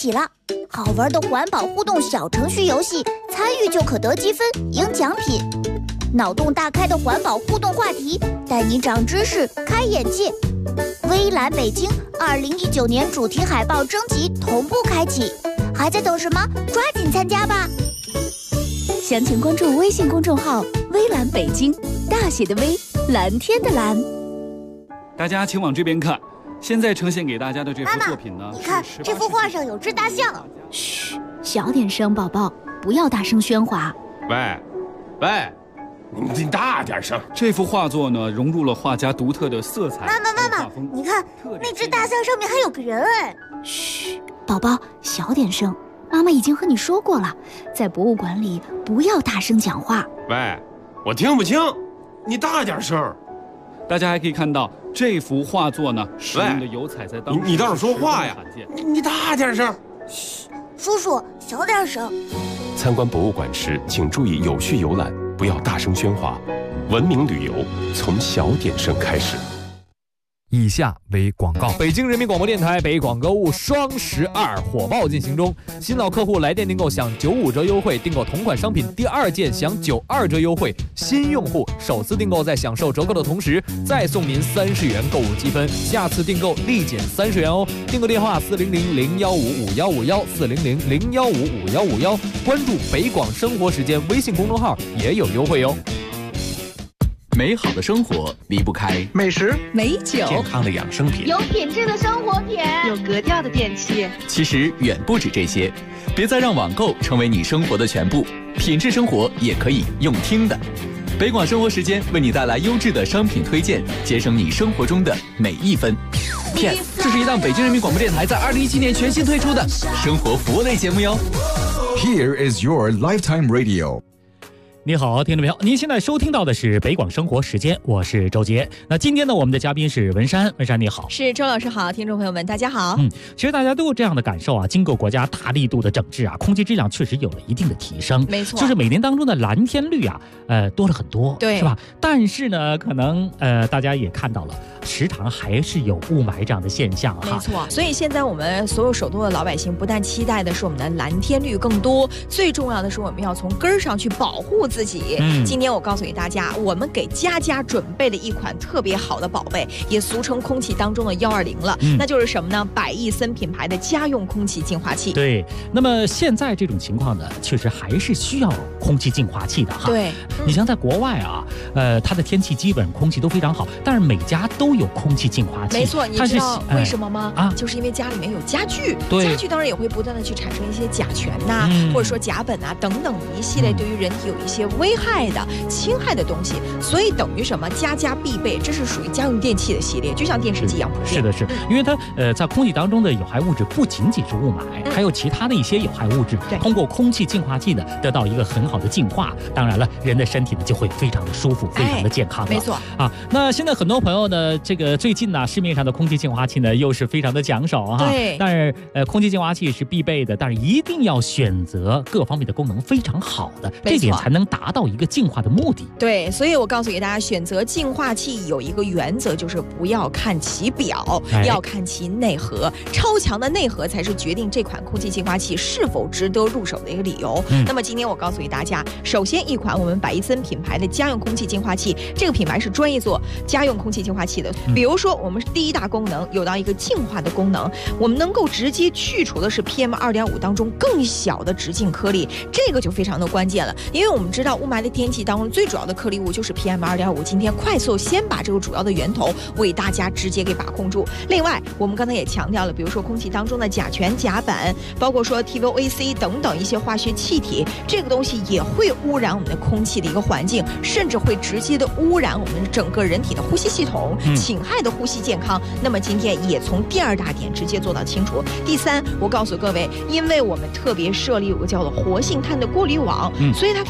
起了，好玩的环保互动小程序游戏，参与就可得积分、赢奖品。脑洞大开的环保互动话题，带你长知识、开眼界。微蓝北京2019年主题海报征集同步开启，还在等什么？抓紧参加吧！详情关注微信公众号“微蓝北京”，大写的微，蓝天的蓝。 大家请往这边看，现在呈现给大家的这幅作品呢， 你看这幅画上有只大象。 嘘，小点声，宝宝，不要大声喧哗。 喂，你大点声。 这幅画作呢，融入了画家独特的色彩。 妈妈，你看那只大象上面还有个人哎。 嘘，宝宝，小点声。妈妈已经和你说过了，在博物馆里不要大声讲话。 喂，我听不清，你大点声。 大家还可以看到这幅画作呢，使用的油彩在当时你倒是说话呀！你大点声。 嘘，叔叔小点声。 参观博物馆时，请注意有序游览，不要大声喧哗。文明旅游从小点声开始。 以下为广告。北京人民广播电台北广购物双12火爆进行中，新老客户来电订购享95折优惠，订购同款商品第2件享92折优惠，新用户首次订购在享受折扣的同时，再送您30元购物积分，下次订购立减30元哦。订购电话400-015-5151，400-015-5151，关注北广生活时间微信公众号也有优惠哦。 美好的生活离不开美食、 美酒、 健康的养生品、 有品质的生活品、 有格调的电器。 其实远不止这些，别再让网购成为你生活的全部，品质生活也可以用听的。北广生活时间为你带来优质的商品推荐，节省你生活中的每一分。Yes， 这是一档北京人民广播电台在2017年全新推出的生活服务类节目哟。 Here is your lifetime radio。 你好，听众朋友，您现在收听到的是北广生活时间，我是周杰。那今天呢，我们的嘉宾是文山，文山你好。 是周老师好，听众朋友们大家好。 其实大家都有这样的感受啊，经过国家大力度的整治啊，空气质量确实有了一定的提升。 没错， 就是每年当中的蓝天率啊，多了很多， 对， 是吧？但是呢，可能大家也看到了，时常还是有雾霾这样的现象哈。 没错，所以现在我们所有首都的老百姓不但期待的是我们的蓝天率更多，最重要的是我们要从根儿上去保护自己。今天我告诉给大家，我们给家家准备了一款特别好的宝贝，也俗称空气当中的120了，那就是什么呢？百亿森品牌的家用空气净化器。 对，那么现在这种情况呢，确实还是需要空气净化器的哈。 对， 你像在国外啊，它的天气基本空气都非常好，但是每家都有空气净化器。 没错，你知道为什么吗？就是因为家里面有家具， 对， 家具当然也会不断的去产生一些甲醛呐，或者说甲苯啊等等一系列对于人体有一些危害的、侵害的东西，所以等于什么？家家必备，这是属于家用电器的系列，就像电视机一样普遍。 是的，是，因为它在空气当中的有害物质不仅仅是雾霾，还有其他的一些有害物质，通过空气净化器呢得到一个很好的净化。当然了，人的身体呢就会非常的舒服，非常的健康。 没错啊。那现在很多朋友呢，这个最近呢，市面上的空气净化器呢又是非常的抢手哈。 对。 但是空气净化器是必备的，但是一定要选择各方面的功能非常好的，这点才能达到一个净化的目的。 对，所以我告诉给大家，选择净化器有一个原则，就是不要看其表，要看其内核。超强的内核才是决定这款空气净化器是否值得入手的一个理由。那么今天我告诉给大家，首先一款我们百亿森品牌的家用空气净化器，这个品牌是专业做家用空气净化器的。比如说我们第一大功能有到一个净化的功能，我们能够直接去除的是 PM2.5 当中更小的直径颗粒，这个就非常的关键了。因为我们知道雾霾的天气当中最主要的颗粒物就是 PM2.5， 今天快速先把这个主要的源头为大家直接给把控住。另外我们刚才也强调了，比如说空气当中的甲醛、甲苯，包括说 TVOC 等等一些化学气体，这个东西也会污染我们的空气的一个环境，甚至会直接的污染我们整个人体的呼吸系统，侵害的呼吸健康。那么今天也从第二大点直接做到清楚。第三，我告诉各位，因为我们特别设立有个叫做活性炭的过滤网，所以它可以干嘛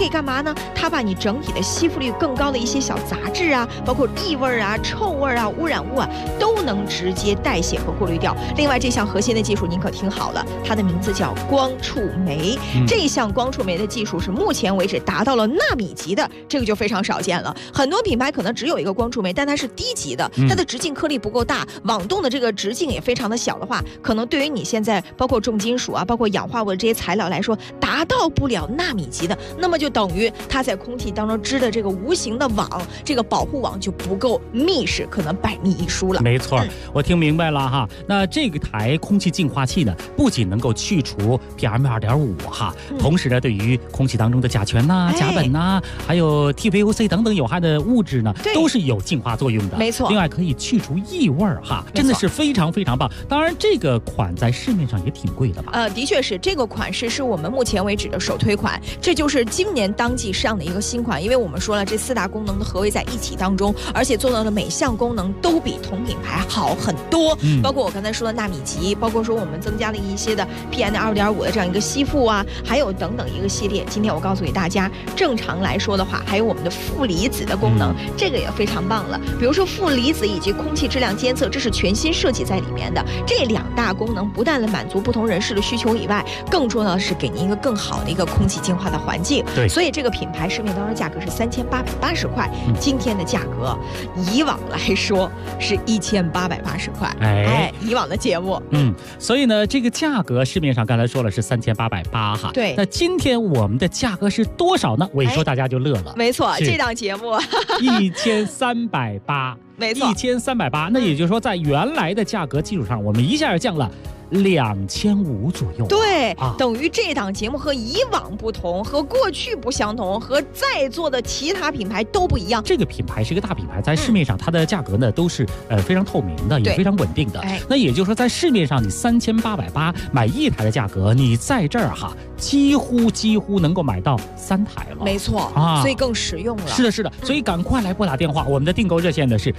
呢？它把你整体的吸附率更高的一些小杂质啊，包括异味啊、臭味啊、污染物啊，都能直接代谢和过滤掉。另外，这项核心的技术您可听好了，它的名字叫光触媒。这项光触媒的技术是目前为止达到了纳米级的，这个就非常少见了。很多品牌可能只有一个光触媒，但它是低级的，它的直径颗粒不够大，网动的这个直径也非常的小的话，可能对于你现在包括重金属啊、包括氧化物的这些材料来说，达到不了纳米级的，那么就等于它在空气当中织的这个无形的网，这个保护网就不够密实，可能百密一疏了。 没错，我听明白了哈。那这个台空气净化器呢，不仅能够去除 PM2.5 哈，同时呢，对于空气当中的甲醛呐、甲苯呐，还有 TVOC 等等有害的物质呢，都是有净化作用的。 没错。 另外可以去除异味哈，真的是非常非常棒。当然，这个款在市面上也挺贵的吧？ 的确是，这个款式是我们目前为止的首推款，这就是今年当季上的一个新款。因为我们说了，这4大功能都合为在一体当中，而且做到的每项功能都比同品牌好很多。包括我刚才说的纳米级，包括说我们增加了一些的 PM2.5 的这样一个吸附啊，还有等等一个系列。今天我告诉给大家，正常来说的话，还有我们的负离子的功能，这个也非常棒了。比如说负离子以及空气质量监测，这是全新设计在里面的。这2大功能不但能满足不同人士的需求以外，更重要的是给您一个更好的一个空气净化的环境。 对， 所以这个品牌市面当中价格是3880块，今天的价格以往来说是1880块。以往的节目， 所以呢，这个价格市面上刚才说了是3880哈。 对， 那今天我们的价格是多少呢？我一说大家就乐了。 没错，这档节目 1380， 没错 ，1380。那也就是说，在原来的价格基础上，我们一下降了2500左右。 对，等于这档节目和以往不同，和过去不相同，和在座的其他品牌都不一样。 这个品牌是一个大品牌，在市面上它的价格呢都是非常透明的，也非常稳定的。那也就是说，在市面上你3880买1台的价格，你在这儿哈几乎能够买到3台了。 没错所以更实用了。 是的，所以赶快来拨打电话，我们的订购热线呢是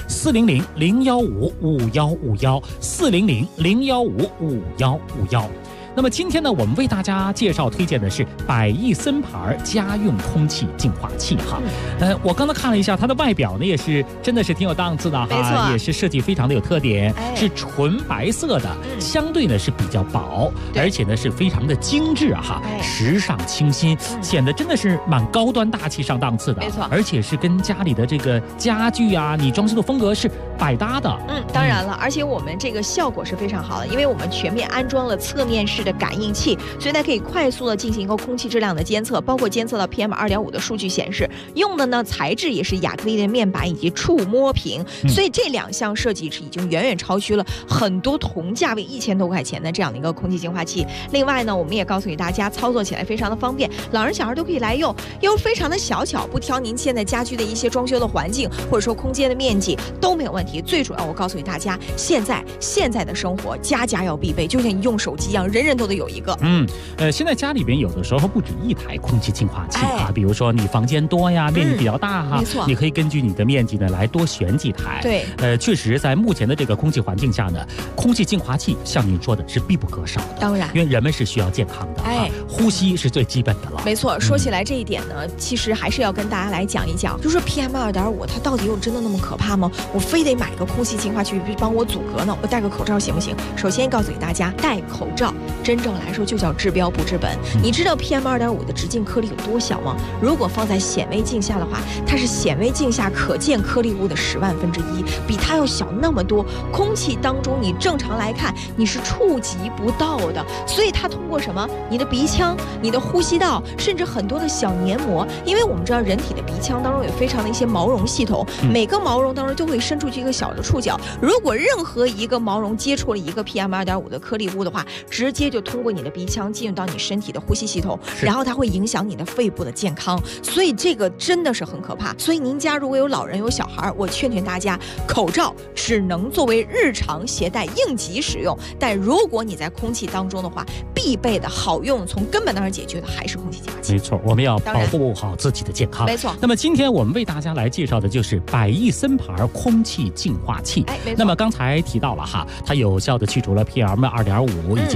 400-015-5151，400-015-5151。那么今天呢，我们为大家介绍推荐的是百亿森牌家用空气净化器哈。我刚才看了一下它的外表呢，也是真的是挺有档次的哈， 没错， 也是设计非常的有特点，是纯白色的，相对呢是比较薄，而且呢是非常的精致哈，时尚清新，显得真的是蛮高端大气上档次的。 没错， 而且是跟家里的这个家具啊，你装修的风格是百搭的。 当然了，而且我们这个效果是非常好的，因为我们全面安装了侧面式的感应器，所以它可以快速的进行一个空气质量的监测，包括监测到 PM2.5 的数据显示。用的呢材质也是亚克力的面板以及触摸屏，所以这2项设计是已经远远超出了很多同价位1000多块钱的这样的一个空气净化器。另外呢，我们也告诉给大家，操作起来非常的方便，老人小孩都可以来用，又非常的小巧，不挑您现在家居的一些装修的环境或者说空间的面积都没有问题。最主要我告诉给大家，现在的生活家家要必备，就像你用手机一样，人人都得有一个。 现在家里边有的时候不止1台空气净化器啊，比如说你房间多呀，面积比较大哈， 没错， 你可以根据你的面积呢来多选几台。 对， 确实在目前的这个空气环境下呢，空气净化器像您说的是必不可少的。 当然， 因为人们是需要健康的，呼吸是最基本的了。 没错，说起来这一点呢，其实还是要跟大家来讲一讲，就是说 PM2.5 它到底有真的那么可怕吗？我非得买个空气净化器帮我阻隔呢？我戴个口罩行不行？首先告诉给大家，戴口罩真正来说就叫治标不治本。你知道 PM2.5 的直径颗粒有多小吗？如果放在显微镜下的话，它是显微镜下可见颗粒物的10万分之1，比它要小那么多。空气当中你正常来看你是触及不到的，所以它通过什么？你的鼻腔、你的呼吸道，甚至很多的小黏膜。因为我们知道人体的鼻腔当中有非常的一些毛绒系统，每个毛绒当中都会伸出去一个小的触角，如果任何一个毛绒接触了一个 PM2.5 的颗粒物的话，直接就通过你的鼻腔进入到你身体的呼吸系统，然后它会影响你的肺部的健康，所以这个真的是很可怕。所以您家如果有老人有小孩，我劝大家，口罩只能作为日常携带应急使用，但如果你在空气当中的话，必备的好用从根本当中解决的还是空气净化器。 没错，我们要保护好自己的健康。 没错。 那么今天我们为大家来介绍的就是百亿森牌空气净化器。 没错。 那么刚才提到了哈，它有效的去除了 PM2.5 以及更小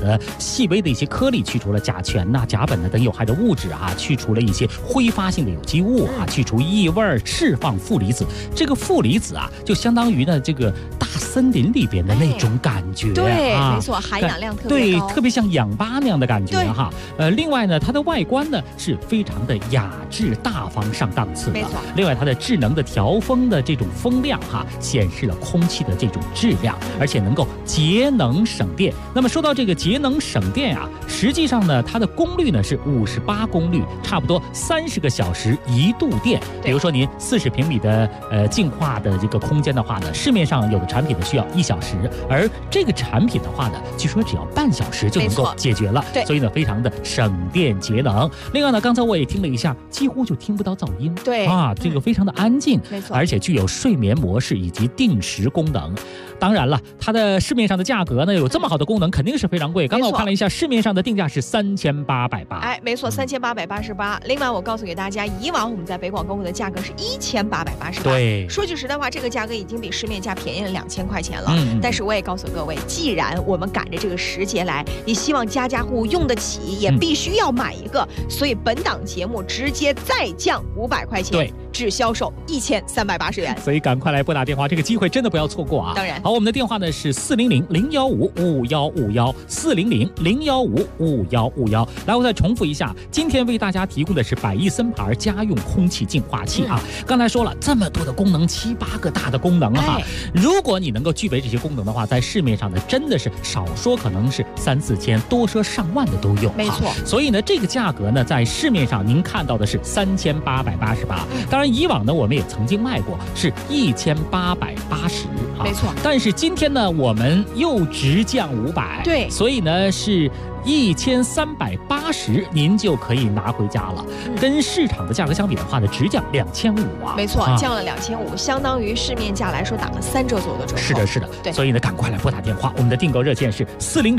的细微的一些颗粒，去除了甲醛呐、甲苯等有害的物质啊，去除了一些挥发性的有机物啊，去除异味，释放负离子。这个负离子啊，就相当于呢这个大森林里边的那种感觉， 对，没错，含氧量特别高， 对，特别像氧吧那样的感觉哈。另外呢，它的外观呢是非常的雅致大方上档次的， 没错。 另外，它的智能的调风的这种风量哈，显示了空气的这种质量，而且能够节能省电。那么说到这个节能省电啊，实际上呢，它的功率呢是58功率，差不多30个小时1度电。比如说您40平米的净化的这个空间的话呢，市面上有的产品呢需要1小时，而这个产品的话呢，据说只要半小时就能够解决了。对，所以呢，非常的省电节能。另外呢，刚才我也听了一下，几乎就听不到噪音。 对啊，这个非常的安静， 没错， 而且具有睡眠模式以及定时功能。当然了，它的市面上的价格呢，有这么好的功能，肯定是非常贵。刚刚我看了一下，市面上的定价是3880。 哎，没错，3888。另外，我告诉给大家，以往我们在北广购物的价格是1888。 对， 说句实在话，这个价格已经比市面价便宜了2000块钱了。但是我也告诉各位，既然我们赶着这个时节来，也希望家家户户用得起，也必须要买一个。所以本档节目直接再降500块钱。 对。 只销售1380元， 所以赶快来拨打电话，这个机会真的不要错过啊！ 当然， 好，我们的电话呢是400-015-5151，400-015-5151。来，我再重复一下，今天为大家提供的是百亿森牌家用空气净化器啊！刚才说了这么多的功能，7、8个大的功能哈。如果你能够具备这些功能的话，在市面上呢真的是少说可能是3、4千，多说上万的都有。 没错， 所以呢，这个价格呢，在市面上您看到的是3888。当然，以往呢，我们也曾经卖过是1880， 没错。 但是今天呢，我们又直降500， 对， 所以呢是1380，您就可以拿回家了。跟市场的价格相比的话呢，直降2500啊， 没错，降了2500，相当于市面价来说打了3折左右的折扣。 是的，是的， 对。 所以呢，赶快来拨打电话，我们的订购热线是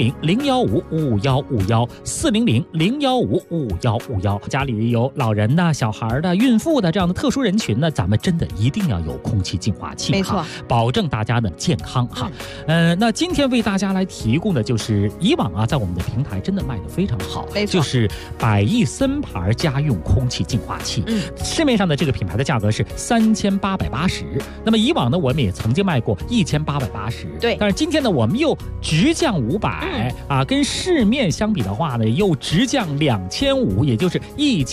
400-015-5151，400-015-5151。家里有老人的、小孩的、孕妇的这样的特殊人群呢，咱们真的一定要有空气净化器， 没错， 保证大家的健康哈。那今天为大家来提供的就是以往啊，在我们的平台真的卖得非常好， 没错， 就是百亿森牌家用空气净化器。市面上的这个品牌的价格是3880，那么以往呢，我们也曾经卖过1880， 对。 但是今天呢，我们又直降500啊，跟市面相比的话呢，又直降2500，也就是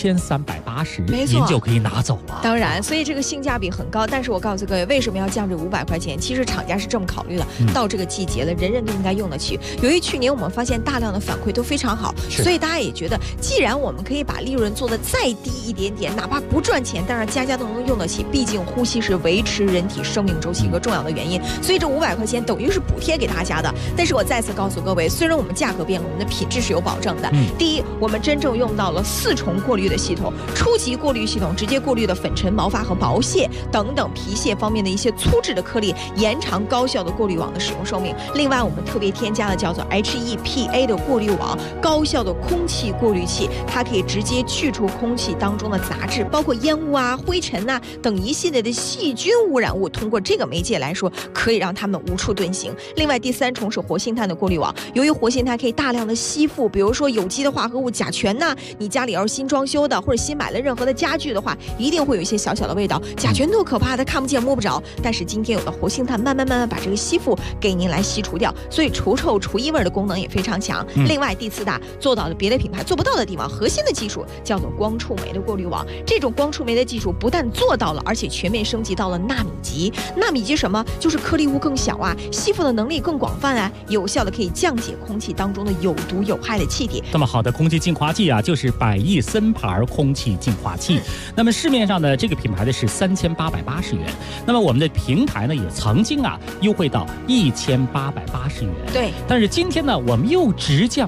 1380， 没错， 您就可以拿走了。 当然，所以这个性价比很高。但是我告诉各位，为什么要降这500块钱？其实厂家是这么考虑的，到这个季节了，人人都应该用得起。由于去年我们发现大量的反馈都非常好，所以大家也觉得，既然我们可以把利润做得再低一点点，哪怕不赚钱，但是家家都能用得起。毕竟呼吸是维持人体生命周期一个重要的原因，所以这500块钱等于是补贴给大家的。但是我再次告诉各位，虽然我们价格变了，我们的品质是有保证的。第一，我们真正用到了4重过滤的系统，初级过滤系统直接过滤的粉尘、毛发和毛屑等等皮屑方面的一些粗质的颗粒，延长高效的过滤网的使用寿命。另外，我们特别添加了叫做 HEPA 的过滤网，高效的空气过滤器，它可以直接去除空气当中的杂质，包括烟雾啊、灰尘啊等一系列的细菌污染物，通过这个媒介来说，可以让它们无处遁形。另外，第3重是活性炭的过滤网，由于活性炭可以大量的吸附，比如说有机的化合物甲醛呐，你家里要是新装修的或者新买了任何的家具的话，一定会有一些小小的味道。甲醛多可怕，它看不见摸不着，但是今天有了活性炭，慢慢把这个吸附给您来吸除掉，所以除臭除异味的功能也非常强。另外，第4大做到了别的品牌做不到的地方，核心的技术叫做光触媒的过滤网。这种光触媒的技术不但做到了，而且全面升级到了纳米级。纳米级什么？就是颗粒物更小啊，吸附的能力更广泛啊，有效的可以降解空气当中的有毒有害的气体。 这么好的空气净化器啊，就是百亿森牌空气净化器。那么市面上的这个品牌的是3880元，那么我们的平台呢也曾经啊优惠到1880元。 对。 但是今天呢，我们又直降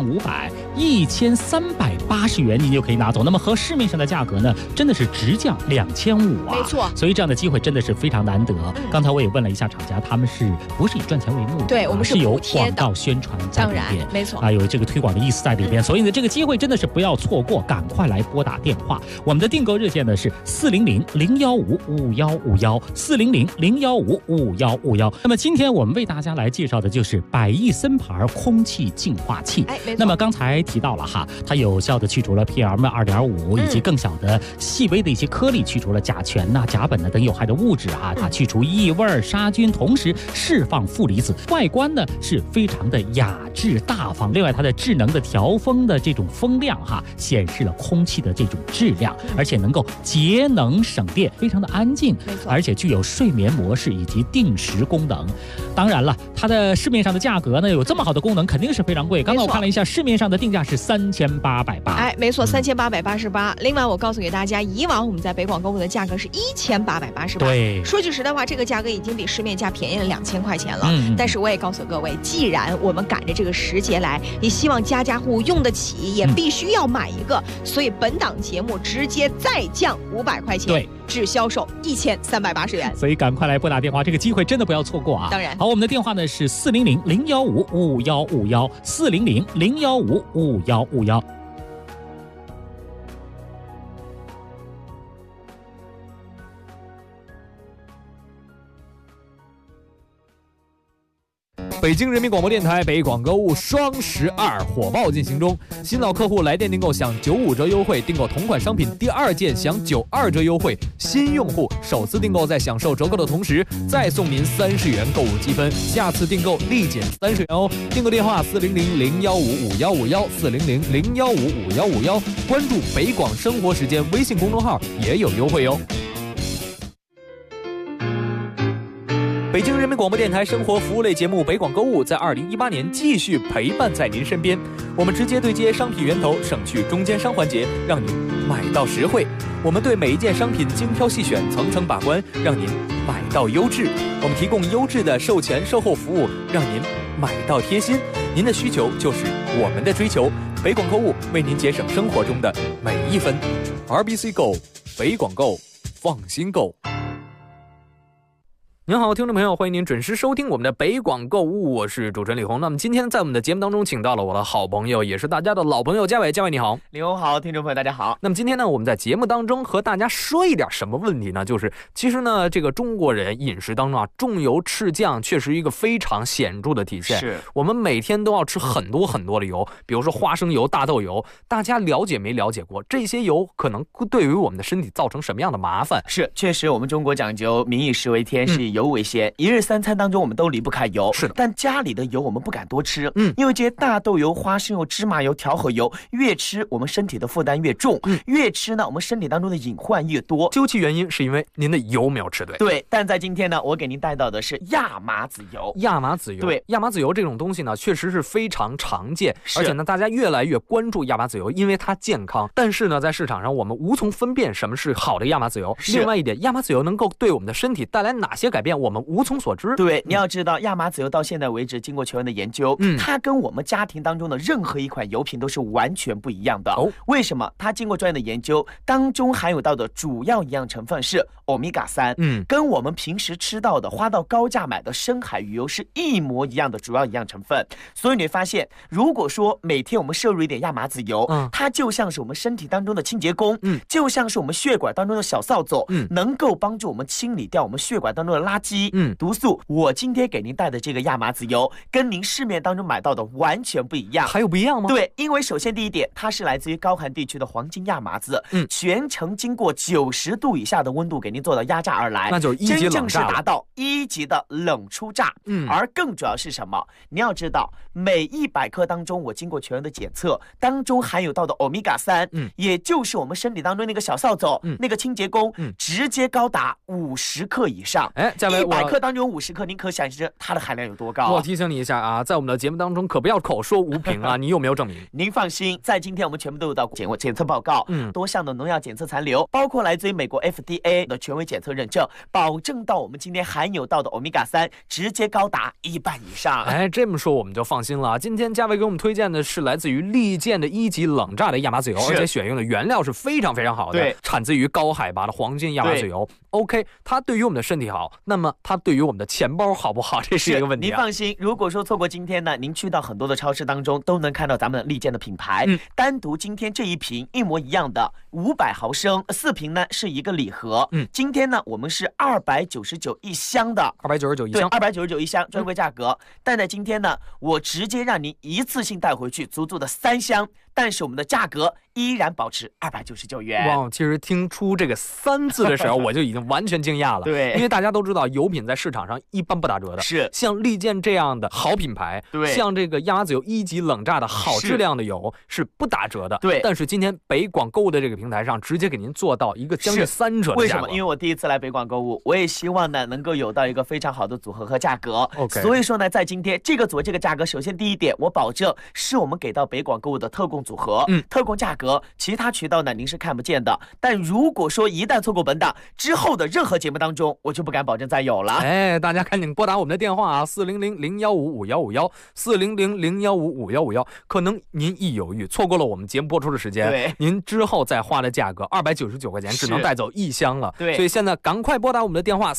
500，1380元您就可以拿走。那么和市面上的价格呢，真的是直降2500啊。 没错。 所以这样的机会真的是非常难得。刚才我也问了一下厂家，他们是不是以赚钱为目的？ 对，我们是有广告宣传在里边， 当然没错啊，有这个推广的意思在里边。所以呢，这个机会真的是不要错过，赶快来拨打电话。我们的订购热线呢是400-015-5151，400-015-5151。那么今天我们为大家来介绍的就是百亿森牌空气净化器。 没那么刚才提到了哈，它有效的去除了 PM2.5 以及更小的细微的一些颗粒，去除了甲醛呐、甲苯等有害的物质啊，它去除异味、杀菌，同时释放负离子，外观呢是非常的雅致大方。另外，它的智能的调风的这种风量哈，显示了空气的这种质量，而且能够节能省电，非常的安静，而且具有睡眠模式以及定时功能。当然了，它的市面上的价格呢，有这么好的功能，肯定是非常贵。刚才我看了一下，市面上的定价是3880。 哎，没错，3888。另外，我告诉给大家，以往我们在北广购物的价格是1888。 对， 说句实在话，这个价格已经比市面价便宜了2000块钱了。但是我也告诉各位，既然我们赶着这个时节来，也希望家家户户用得起，也必须要买一个，所以本档节目直接再降500块钱， 对， 只销售1380元。 所以赶快来拨打电话，这个机会真的不要错过啊！ 当然， 好，我们的电话呢是400-015-5151，400-015-5151。 北京人民广播电台北广购物双12火爆进行中，新老客户来电订购享95折优惠，订购同款商品第2件享92折优惠，新用户首次订购在享受折扣的同时再送您30元购物积分，下次订购立减30元哦。订购电话400-015-5151，400-015-5151，关注北广生活时间微信公众号也有优惠哦。北京人民广播电台生活服务类节目《北广购物》在2018年继续陪伴在您身边。我们直接对接商品源头，省去中间商环节，让您买到实惠。我们对每一件商品精挑细选，层层把关，让您买到优质。我们提供优质的售前售后服务，让您买到贴心。您的需求就是我们的追求。北广购物为您节省生活中的每一分。RBC Go， 北广购，放心购。您好，听众朋友，欢迎您准时收听我们的北广购物，我是主持人李红。那么今天在我们的节目当中，请到了我的好朋友，也是大家的老朋友嘉伟。嘉伟你好。 李红好，听众朋友大家好。 那么今天呢，我们在节目当中和大家说一点什么问题呢？就是其实呢，这个中国人饮食当中啊，重油赤酱确实一个非常显著的体现。 是我们每天都要吃很多很多的油，比如说花生油、大豆油，大家了解没了解过？这些油可能对于我们的身体造成什么样的麻烦？ 是，确实我们中国讲究民以食为天，是以油为先。一日三餐当中我们都离不开油， 是的， 但家里的油我们不敢多吃，因为这些大豆油、花生油、芝麻油、调和油越吃我们身体的负担越重，越吃呢我们身体当中的隐患越多。 究其原因是因为您的油没有吃对。 对，但在今天呢，我给您带到的是亚麻籽油。 亚麻籽油，对，亚麻籽油这种东西呢，确实是非常常见，而且呢，大家越来越关注亚麻籽油，因为它健康。但是呢，在市场上我们无从分辨什么是好的亚麻籽油。另外一点，亚麻籽油能够对我们的身体带来哪些改变，我们无从所知。 对，你要知道，亚麻籽油到现在为止，经过全员的研究，它跟我们家庭当中的任何一款油品都是完全不一样的。为什么？它经过专业的研究，当中含有到的主要营养成分是欧米伽3，跟我们平时吃到的花到高价买的深海鱼油是一模一样的主要营养成分。所以你会发现，如果说每天我们摄入一点亚麻籽油，它就像是我们身体当中的清洁工，就像是我们血管当中的小扫帚，能够帮助我们清理掉我们血管当中的垃圾、毒素。我今天给您带的这个亚麻籽油，跟您市面当中买到的完全不一样。 还有不一样吗？ 对，因为首先第一点，它是来自于高寒地区的黄金亚麻籽，全程经过90度以下的温度给您做到压榨而来， 那就是1级冷榨， 真正是达到1级的冷出榨。而更主要是什么？你要知道，每100克当中，我经过全员的检测，当中含有到的欧米伽3，也就是我们身体当中那个小扫帚，那个清洁工，直接高达50克以上。 嘉伟 ，100克当中有50克，您可想而知它的含量有多高。 我提醒你一下啊，在我们的节目当中可不要口说无凭啊，你有没有证明？ 您放心，在今天我们全部都有到检测报告，多项的农药检测残留，包括来自于美国 FDA 的权威检测认证，保证到我们今天含有到的欧米伽3直接高达1半以上。 这么说我们就放心了。今天嘉伟给我们推荐的是来自于利剑的1级冷榨的亚麻籽油，而且选用的原料是非常非常好的，产自于高海拔的黄金亚麻籽油。 OK， 它对于我们的身体好，那么它对于我们的钱包好不好？这是一个问题、 您放心，如果说错过今天呢，您去到很多的超市当中都能看到咱们利剑的品牌。单独今天这一瓶一模一样的500毫升4瓶呢是一个礼盒。今天呢我们是299一箱的 ，299一箱， 对，299一箱专柜价格。但在今天呢，我直接让您一次性带回去足足的3箱。但是我们的价格依然保持299元。 哇，其实听出这个3字的时候，我就已经完全惊讶了。 对， 因为大家都知道，油品在市场上一般不打折的。 是， 像利剑这样的好品牌， 对， 像这个亚麻籽油1级冷榨的好质量的油是不打折的。 对， 但是今天北广购物的这个平台上，直接给您做到一个将近3折的价格。 为什么？因为我第一次来北广购物，我也希望呢能够有到一个非常好的组合和价格。 OK， 所以说呢，在今天这个组合这个价格，首先第一点，我保证是我们给到北广购物的特供组合。特供价格，其他渠道呢您是看不见的。但如果说一旦错过本档之后的任何节目当中，我就不敢保证再有了。 哎，大家赶紧拨打我们的电话啊，400-015-5151，400-015-5151。可能您一犹豫，错过了我们节目播出的时间， 对， 您之后再花的价格299块钱，只能带走1箱了。 对， 所以现在赶快拨打我们的电话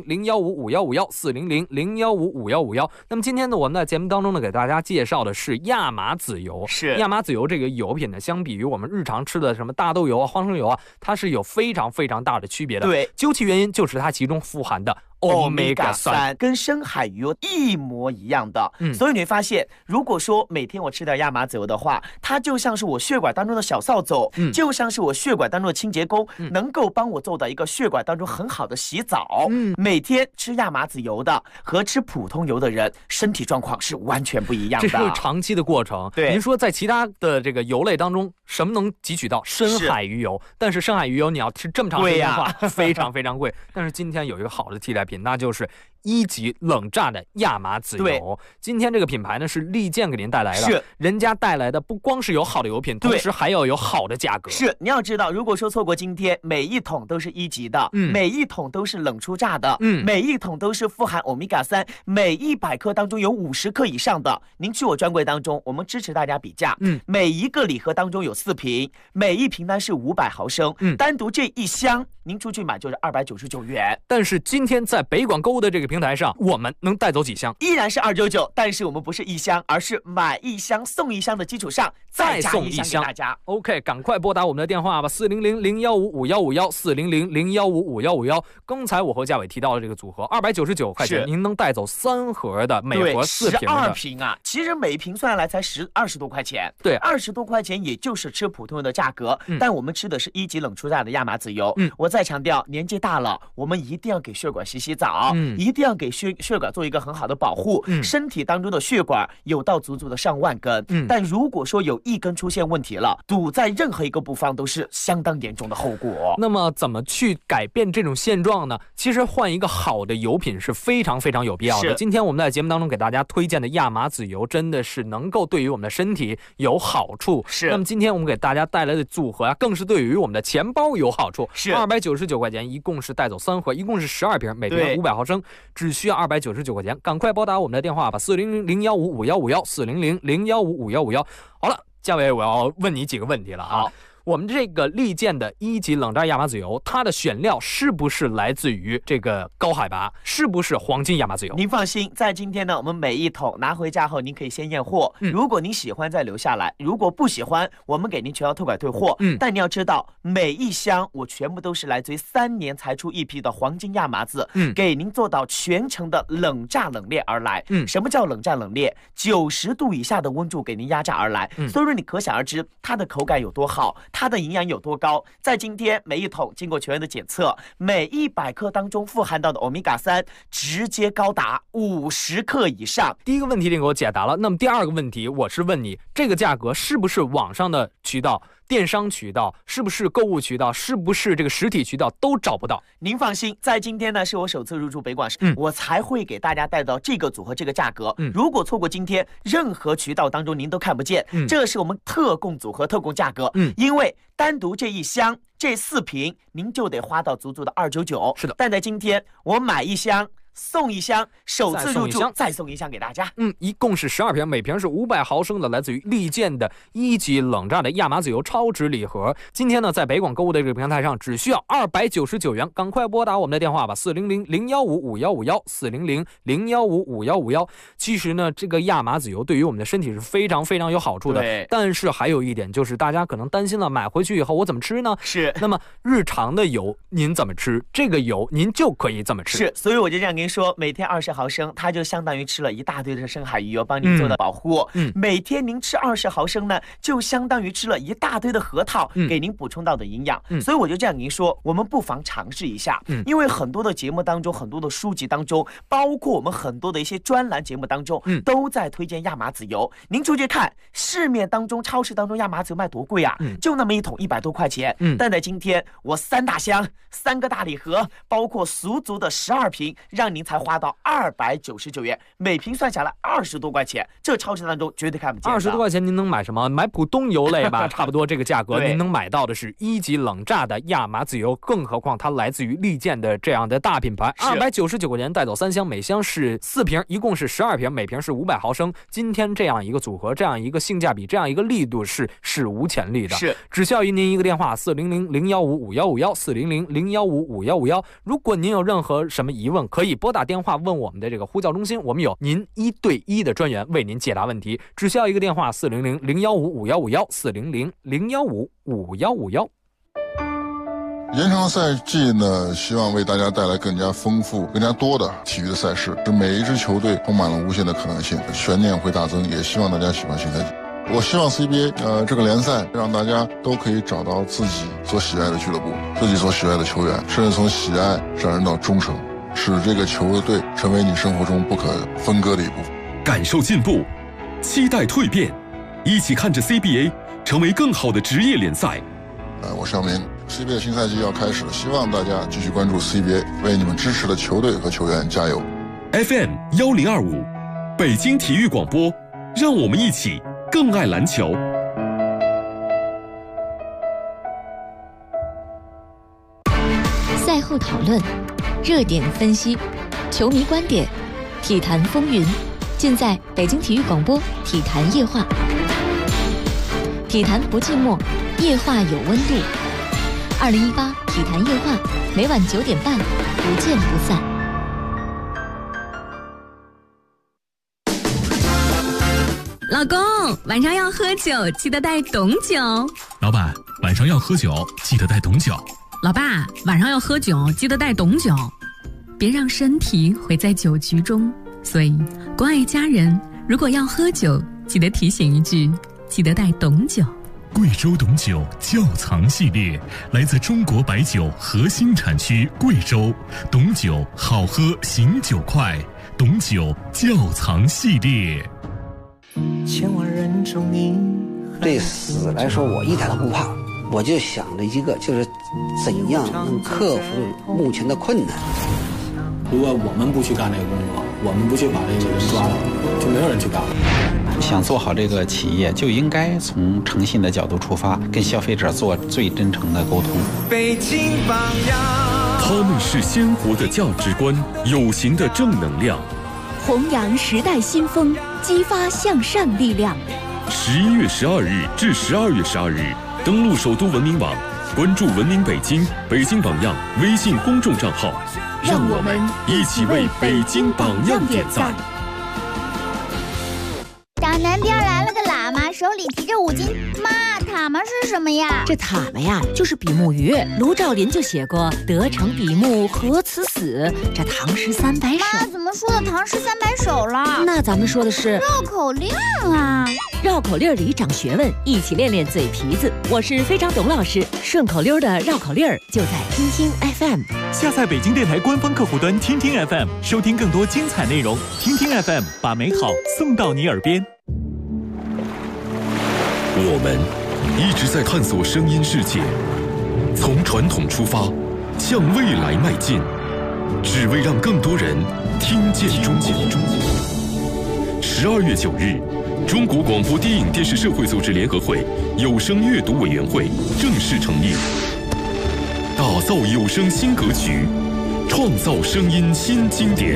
400-015-5151，400-015-5151。那么今天呢，我们在节目当中呢，给大家介绍的是亚麻籽油。 是亚麻籽油这个油品呢，相比于我们日常吃的什么大豆油啊、花生油啊，它是有非常非常大的区别的。 对， 究其原因就是它其中富含的Omega 3 跟深海鱼油一模一样的。所以你会发现，如果说每天我吃点亚麻籽油的话，它就像是我血管当中的小扫帚，就像是我血管当中的清洁工，能够帮我做到一个血管当中很好的洗澡。每天吃亚麻籽油的和吃普通油的人，身体状况是完全不一样的。 这是长期的过程。 对， 您说在其他的这个油类当中，什么能汲取到深海鱼油？但是深海鱼油你要吃这么长时间的话，非常非常贵。但是今天有一个好的替代品，那就是1级冷榨的亚麻籽油。今天这个品牌呢是利剑给您带来的， 是人家带来的不光是有好的油品，同时还要有好的价格。 是，你要知道，如果说错过今天，每一桶都是1级的，每一桶都是冷出榨的，每一桶都是富含欧米伽3，每100克当中有50克以上的。您去我专柜当中，我们支持大家比价，每一个礼盒当中有4瓶，每一瓶呢是500毫升，单独这1箱您出去买就是299元。 但是今天在北广购物的这个平台上，我们能带走几箱？ 依然是299，但是我们不是1箱，而是买1箱送1箱的基础上再送1箱给大家。 OK， 赶快拨打我们的电话吧，400-015-5151，400-015-5151。刚才我和嘉伟提到的这个组合299块钱，您能带走3盒的，每盒4瓶的。 12瓶啊，其实每瓶算下来才20多块钱。 对 ，20多块钱也就是吃普通人的价格。但我们吃的是1级冷出榨的亚麻籽油。我再强调，年纪大了，我们一定要给血管洗澡，一定要给血管做一个很好的保护。身体当中的血管有到足足的上万根，但如果说有1根出现问题了，堵在任何一个部分都是相当严重的后果。 那么怎么去改变这种现状呢？其实换一个好的油品是非常非常有必要的。今天我们在节目当中给大家推荐的亚麻籽油，真的是能够对于我们的身体有好处。 是。 那么今天我们给大家带来的组合啊，更是对于我们的钱包有好处。 是。 299块钱，一共是带走3盒，一共是12瓶，每瓶500毫升，只需要299块钱。赶快拨打我们的电话吧，400-015-5151，400-015-5151。好了，嘉伟，我要问你几个问题了啊。 好， 我们这个利剑的1级冷榨亚麻籽油，它的选料是不是来自于这个高海拔？是不是黄金亚麻籽油？ 您放心，在今天呢，我们每一桶拿回家后，您可以先验货。如果您喜欢再留下来，如果不喜欢，我们给您全额退款退货。但你要知道，每一箱我全部都是来自于3年才出一批的黄金亚麻籽，给您做到全程的冷榨冷链而来。什么叫冷榨冷链？90度以下的温度给您压榨而来。所以说你可想而知，它的口感有多好。它的营养有多高？在今天每一桶经过全员的检测，每100克当中富含到的欧米伽3直接高达50克以上。 第一个问题你给我解答了，那么第二个问题我是问你，这个价格是不是网上的渠道、电商渠道，是不是购物渠道，是不是这个实体渠道都找不到？ 您放心，在今天呢是我首次入驻北广市，我才会给大家带到这个组合这个价格。如果错过今天，任何渠道当中您都看不见。这是我们特供组合特供价格。因为单独这1箱这4瓶您就得花到足足的299。 是的， 但在今天我买1箱送1箱，首次入驻再送1箱给大家。 一共是12瓶，每瓶是500毫升的，来自于利剑的1级冷榨的亚麻籽油超值礼盒。今天呢，在北广购物的这个平台上，只需要299元，赶快拨打我们的电话吧，400-015-5151，400-015-5151。其实呢，这个亚麻籽油对于我们的身体是非常非常有好处的。但是还有一点就是，大家可能担心了，买回去以后我怎么吃呢？ 是。 那么日常的油您怎么吃？这个油您就可以这么吃。 是，所以我就这样跟您说，每天20毫升，它就相当于吃了一大堆的深海鱼油，帮您做的保护。每天您吃20毫升呢，就相当于吃了一大堆的核桃，给您补充到的营养。所以我就这样跟您说，我们不妨尝试一下。因为很多的节目当中，很多的书籍当中，包括我们很多的一些专栏节目当中，都在推荐亚麻籽油。您出去看市面当中、超市当中亚麻籽油卖多贵啊，就那么一桶100多块钱。但在今天我3大箱、3个大礼盒，包括足足的12瓶，让您才花到299元，每瓶算下来20多块钱，这超市当中绝对看不见的。 20多块钱您能买什么？买普通油类吧，差不多这个价格，您能买到的是1级冷榨的亚麻籽油，更何况它来自于利剑的这样的大品牌。299块钱带走3箱，每箱是4瓶，一共是12瓶，每瓶是500毫升。今天这样一个组合，这样一个性价比，这样一个力度是史无前例的。 是， 只需要您一个电话，400-015-5151，400-015-5151。如果您有任何什么疑问，可以拨打电话问我们的这个呼叫中心，我们有您1对1的专员为您解答问题。只需要一个电话，400-015-5151，400-015-5151。 延长赛季呢，希望为大家带来更加丰富、更加多的体育的赛事，使每一支球队充满了无限的可能性，悬念会大增。也希望大家喜欢新赛季。我希望 CBA 这个联赛让大家都可以找到自己所喜爱的俱乐部，自己所喜爱的球员，甚至从喜爱上升到忠诚，使这个球队成为你生活中不可分割的一部分。 感受进步，期待蜕变，一起看着 CBA 成为更好的职业联赛。 我上面 CBA 新赛季要开始了，希望大家继续关注 CBA， 为你们支持的球队和球员加油。 FM1025 北京体育广播，让我们一起更爱篮球。 赛后讨论，热点分析，球迷观点，体坛风云，尽在北京体育广播体坛夜话。体坛不寂寞，夜话有温度。2018体坛夜话，每晚9点半，不见不散。 老公，晚上要喝酒，记得带懂酒。 老板，晚上要喝酒，记得带懂酒。 老爸，晚上要喝酒，记得带懂酒。别让身体毁在酒局中。所以，关爱家人，如果要喝酒，记得提醒一句，记得带懂酒。 贵州董酒窖藏系列，来自中国白酒核心产区贵州，董酒好喝醒酒快，董酒窖藏系列。 千万人中你对死来说，我一点都不怕，我就想着一个，就是怎样能克服目前的困难。 如果我们不去干这个工作，我们不去把这个人抓了，就没有人去干了。 想做好这个企业，就应该从诚信的角度出发，跟消费者做最真诚的沟通。 北京榜样， 他们是鲜活的价值观，有形的正能量， 弘扬时代新风，激发向上力量。 11月12日至12月12日，登录首都文明网，关注文明北京、北京榜样微信公众账号，让我们一起为北京榜样点赞。 大南边来了个喇嘛，手里提着5斤。妈，塔嘛是什么呀？ 这塔嘛呀，就是比目鱼。卢照邻就写过“得成比目何辞死”，这唐诗300首。 妈，怎么说的唐诗300首了？ 那咱们说的是绕口令啊！ 绕口令里长学问，一起练练嘴皮子。我是非常董老师，顺口溜的绕口令就在听听 FM。 下载北京电台官方客户端听听 FM， 收听更多精彩内容。听听 FM， 把美好送到你耳边。 我们一直在探索声音世界，从传统出发，向未来迈进，只为让更多人听见中国。12月9日，中国广播电影电视社会组织联合会有声阅读委员会正式成立，打造有声新格局， 创造声音新经典。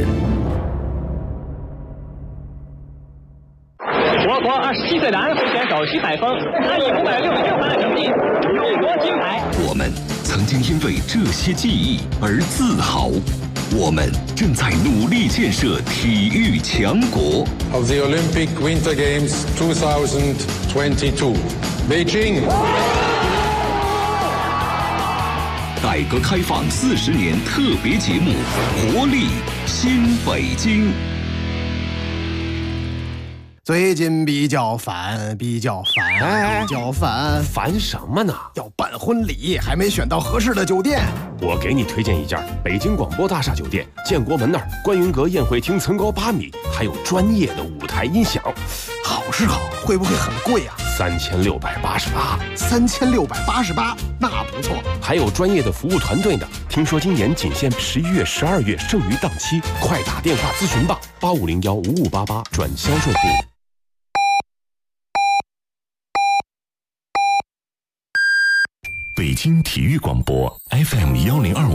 我国27岁的安徽选手徐海峰，他以566分的成绩勇夺金牌。 我们曾经因为这些记忆而自豪，我们正在努力建设体育强国。 Of the Olympic Winter Games 2022, Beijing。 改革开放40年特别节目《活力新北京》。 最近比较烦， 烦什么呢？ 要办婚礼，还没选到合适的酒店。 我给你推荐一家北京广播大厦酒店，建国门那儿观云阁宴会厅层高8米，还有专业的舞台音响。 好是好，会不会很贵啊 ？3688。 3688，那不错。 还有专业的服务团队呢。听说今年仅限11月、12月剩余档期，快打电话咨询吧，85015588转销售部。 北京体育广播 FM1025